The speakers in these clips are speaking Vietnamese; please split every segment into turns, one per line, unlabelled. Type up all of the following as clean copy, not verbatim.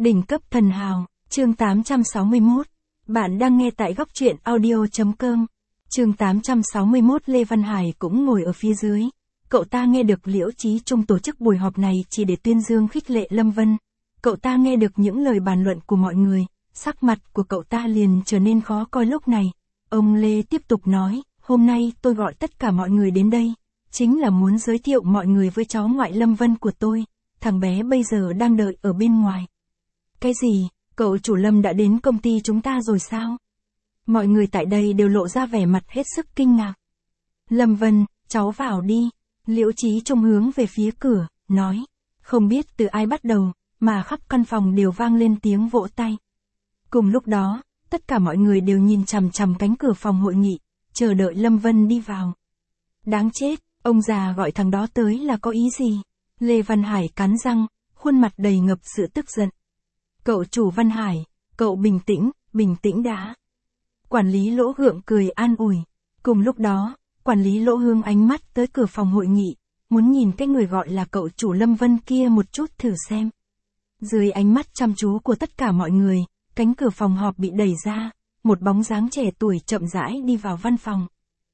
Đỉnh cấp thần hào, chương 861. Bạn đang nghe tại góc truyện audio.com. Chương 861. Lê Văn Hải cũng ngồi ở phía dưới. Cậu ta nghe được Liễu Chí Trung tổ chức buổi họp này chỉ để tuyên dương khích lệ Lâm Vân. Cậu ta nghe được những lời bàn luận của mọi người, sắc mặt của cậu ta liền trở nên khó coi lúc này. Ông Lê tiếp tục nói, hôm nay tôi gọi tất cả mọi người đến đây, chính là muốn giới thiệu mọi người với cháu ngoại Lâm Vân của tôi. Thằng bé bây giờ đang đợi ở bên ngoài. Cái gì, cậu chủ Lâm đã đến công ty chúng ta rồi sao? Mọi người tại đây đều lộ ra vẻ mặt hết sức kinh ngạc. Lâm Vân, cháu vào đi. Liễu Chí Trung hướng về phía cửa, nói. Không biết từ ai bắt đầu, mà khắp căn phòng đều vang lên tiếng vỗ tay. Cùng lúc đó, tất cả mọi người đều nhìn chằm chằm cánh cửa phòng hội nghị, chờ đợi Lâm Vân đi vào. Đáng chết, ông già gọi thằng đó tới là có ý gì? Lê Văn Hải cắn răng, khuôn mặt đầy ngập sự tức giận. Cậu chủ Văn Hải, cậu bình tĩnh đã. Quản lý Lỗ gượng cười an ủi. Cùng lúc đó, quản lý Lỗ hướng ánh mắt tới cửa phòng hội nghị, muốn nhìn cái người gọi là cậu chủ Lâm Vân kia một chút thử xem. Dưới ánh mắt chăm chú của tất cả mọi người, cánh cửa phòng họp bị đẩy ra, một bóng dáng trẻ tuổi chậm rãi đi vào văn phòng.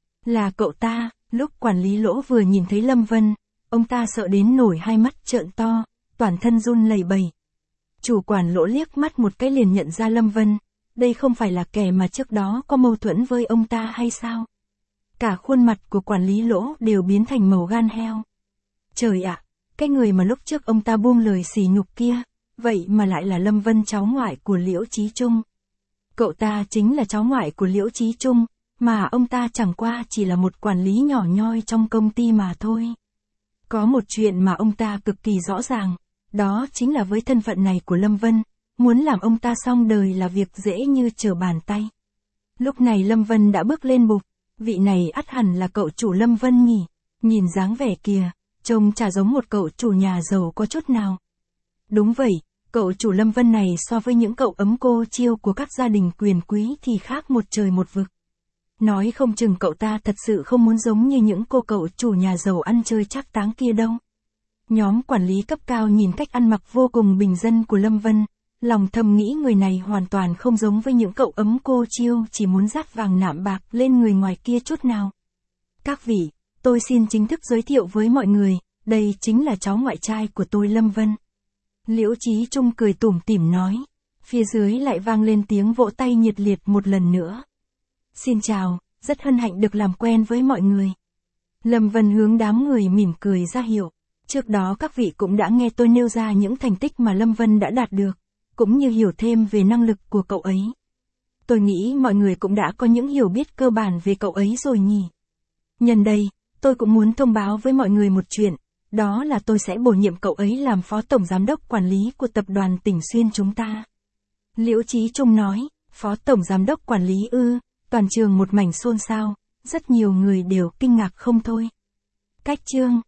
Là cậu ta. Lúc quản lý Lỗ vừa nhìn thấy Lâm Vân, ông ta sợ đến nổi hai mắt trợn to, toàn thân run lẩy bẩy. Chủ quản Lỗ liếc mắt một cái liền nhận ra Lâm Vân, đây không phải là kẻ mà trước đó có mâu thuẫn với ông ta hay sao? Cả khuôn mặt của quản lý Lỗ đều biến thành màu gan heo. Trời ạ, cái người mà lúc trước ông ta buông lời sỉ nhục kia, vậy mà lại là Lâm Vân, cháu ngoại của Liễu Chí Trung. Cậu ta chính là cháu ngoại của Liễu Chí Trung, mà ông ta chẳng qua chỉ là một quản lý nhỏ nhoi trong công ty mà thôi. Có một chuyện mà ông ta cực kỳ rõ ràng, đó chính là với thân phận này của Lâm Vân, muốn làm ông ta xong đời là việc dễ như trở bàn tay. Lúc này Lâm Vân đã bước lên bục, vị này ắt hẳn là cậu chủ Lâm Vân nhỉ, nhìn dáng vẻ kìa, trông chả giống một cậu chủ nhà giàu có chút nào. Đúng vậy, cậu chủ Lâm Vân này so với những cậu ấm cô chiêu của các gia đình quyền quý thì khác một trời một vực. Nói không chừng cậu ta thật sự không muốn giống như những cô cậu chủ nhà giàu ăn chơi trác táng kia đâu. Nhóm quản lý cấp cao nhìn cách ăn mặc vô cùng bình dân của Lâm Vân, lòng thầm nghĩ người này hoàn toàn không giống với những cậu ấm cô chiêu chỉ muốn dát vàng nạm bạc lên người ngoài kia chút nào. Các vị, tôi xin chính thức giới thiệu với mọi người, đây chính là cháu ngoại trai của tôi Lâm Vân. Liễu Chí Trung cười tủm tỉm nói, phía dưới lại vang lên tiếng vỗ tay nhiệt liệt một lần nữa. Xin chào, rất hân hạnh được làm quen với mọi người. Lâm Vân hướng đám người mỉm cười ra hiệu. Trước đó các vị cũng đã nghe tôi nêu ra những thành tích mà Lâm Vân đã đạt được, cũng như hiểu thêm về năng lực của cậu ấy. Tôi nghĩ mọi người cũng đã có những hiểu biết cơ bản về cậu ấy rồi nhỉ. Nhân đây, tôi cũng muốn thông báo với mọi người một chuyện, đó là tôi sẽ bổ nhiệm cậu ấy làm phó tổng giám đốc quản lý của tập đoàn Tỉnh Xuyên chúng ta. Liễu Chí Trung nói, phó tổng giám đốc quản lý ư? Toàn trường một mảnh xôn xao, rất nhiều người đều kinh ngạc không thôi. Cách chương